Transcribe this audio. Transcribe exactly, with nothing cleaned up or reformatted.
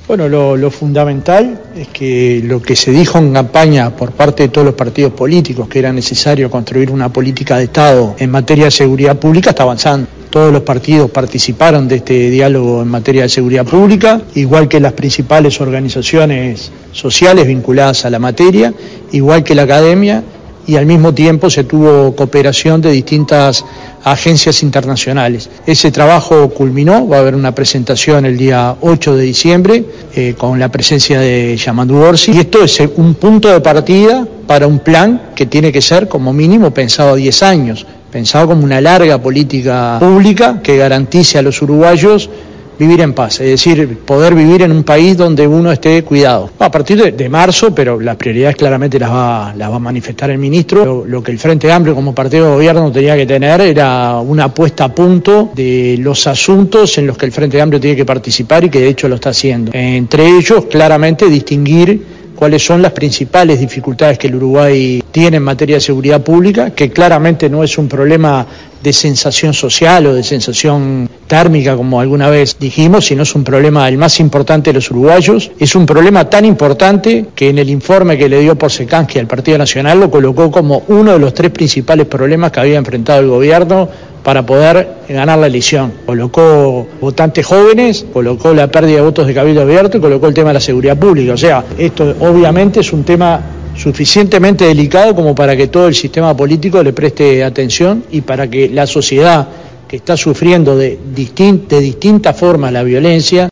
Bueno, lo, lo fundamental es que lo que se dijo en campaña por parte de todos los partidos políticos, que era necesario construir una política de Estado en materia de seguridad pública, está avanzando. Todos los partidos participaron de este diálogo en materia de seguridad pública, igual que las principales organizaciones sociales vinculadas a la materia, igual que la academia, y al mismo tiempo se tuvo cooperación de distintas agencias internacionales. Ese trabajo culminó, va a haber una presentación el día ocho de diciembre eh, con la presencia de Yamandu Orsi, y esto es un punto de partida para un plan que tiene que ser como mínimo pensado a diez años, pensado como una larga política pública que garantice a los uruguayos vivir en paz, es decir, poder vivir en un país donde uno esté cuidado. A partir de, de marzo, pero las prioridades claramente las va, las va a manifestar el ministro. Lo, lo que el Frente Amplio como partido de gobierno tenía que tener era una puesta a punto de los asuntos en los que el Frente Amplio tiene que participar y que de hecho lo está haciendo. Entre ellos, claramente distinguir cuáles son las principales dificultades que el Uruguay tiene en materia de seguridad pública, que claramente no es un problema de sensación social o de sensación térmica, como alguna vez dijimos, sino es un problema el más importante de los uruguayos. Es un problema tan importante que en el informe que le dio Porcecansky al Partido Nacional lo colocó como uno de los tres principales problemas que había enfrentado el gobierno para poder ganar la elección. Colocó votantes jóvenes, colocó la pérdida de votos de cabildo abierto y colocó el tema de la seguridad pública. O sea, esto obviamente es un tema suficientemente delicado como para que todo el sistema político le preste atención y para que la sociedad que está sufriendo de, distint- de distintas formas la violencia